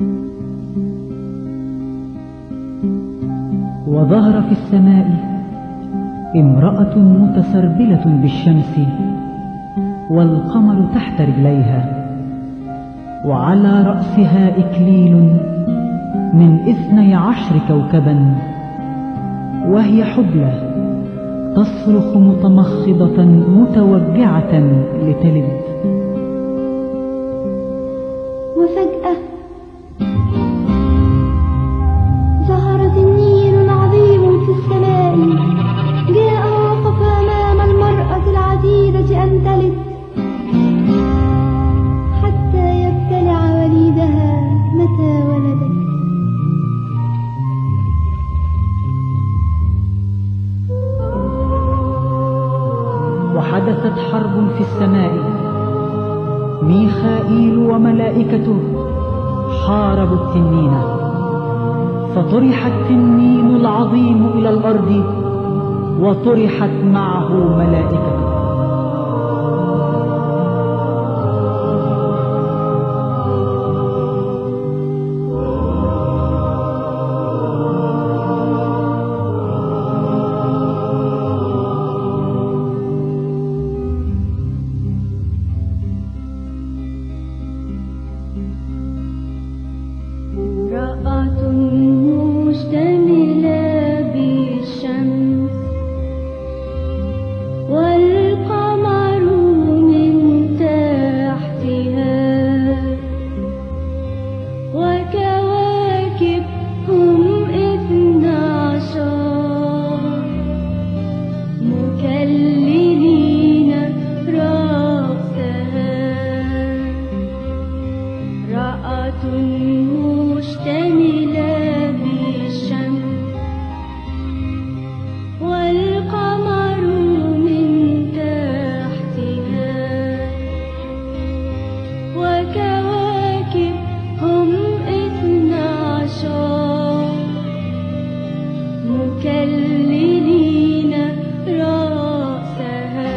وظهر في السماء امرأة متسربلة بالشمس والقمر تحت رجليها، وعلى رأسها إكليل من 12 كوكبا، وهي حبلى تصرخ متمخضة متوجعة لتلد. وفجأة ظهر تنين عظيم في السماء، جاء ووقف أمام المرأة العتيدة أن تلد حتى يبتلع وليدها متى ولدت. وحدثت حرب في السماء، ميخائيل وملائكته حاربوا التنين، فطرح التنين العظيم إلى الأرض وطرحت معه ملائكته. امرأة مشتملة بالشمس والقمر من تحتها، وكواكب هم 12 مكللين رأسها. امرأة مشتملة بالشمس والقمر من تحتها، وكواكب هم 12 مكللين رأسها.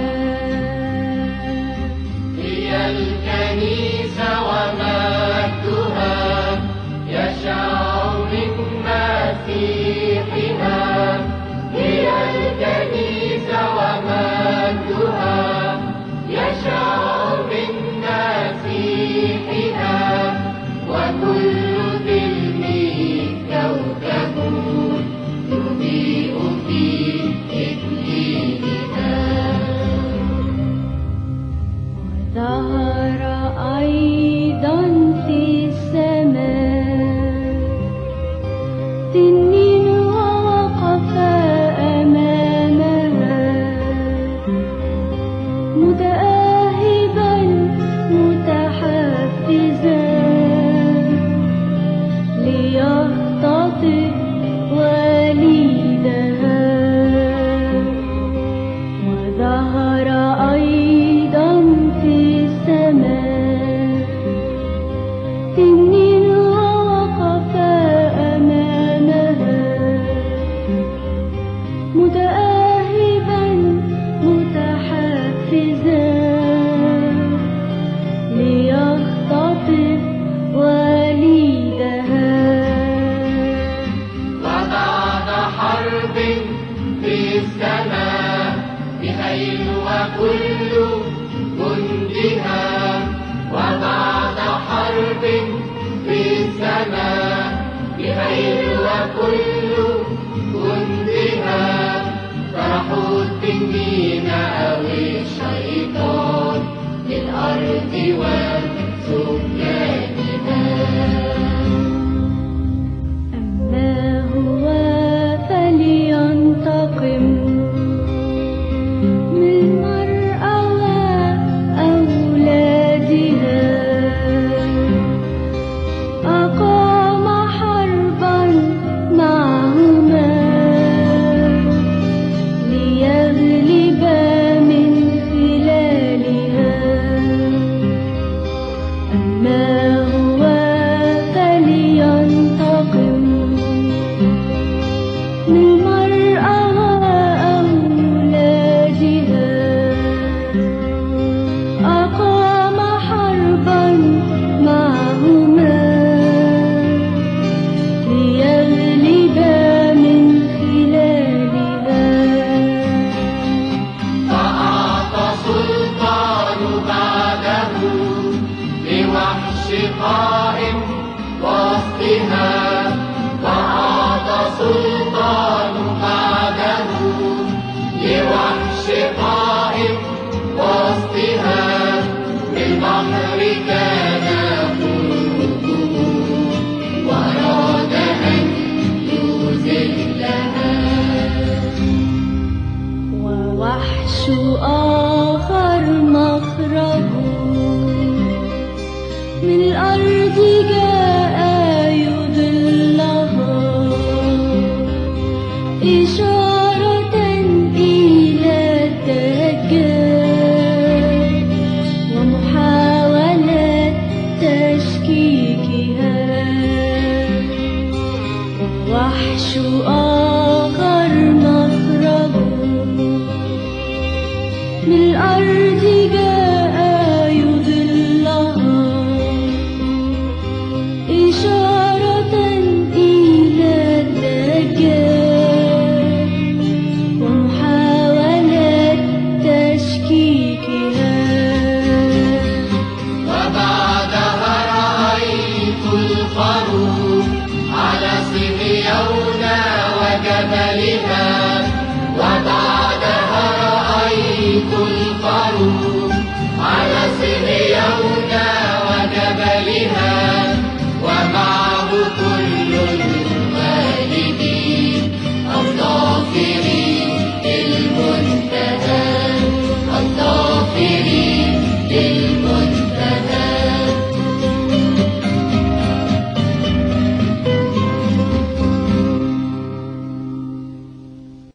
هي الكنيسة ومجدها يشع من مسيحها. هي الكنيسة ومجدها يشع من مسيحها، وكل تلميذ كوكب يضيء في إكليلها. وظهر أيضا في السماء تنين ووقف أمامها متأهبا متحفزا ليختطف وليدها. وظهر أيضا في السماء تنين ووقف أمامها متأهبا متحفزا ليختطف وليدها. وبعد حرب في السماء ميخائيل وكل جندها. وبعد حرب في السماء ميخائيل وكل جندها، طرحوا التنين أو الشيطان للأرض وسكانها. أما هو فلينتقم من المرأة وأولادها، أقام حربا معهما ليغلب من خلالها. لوحش قائم وسطها وعاد سلطان بعده لوحش قائم وسطها بالبحر كان خلقه وأراد أن يذلها ووحش آخر مخرجه من الأرض جاء يضلها إشارة إلى الدجال ومحاولة تشكيكها. ووحش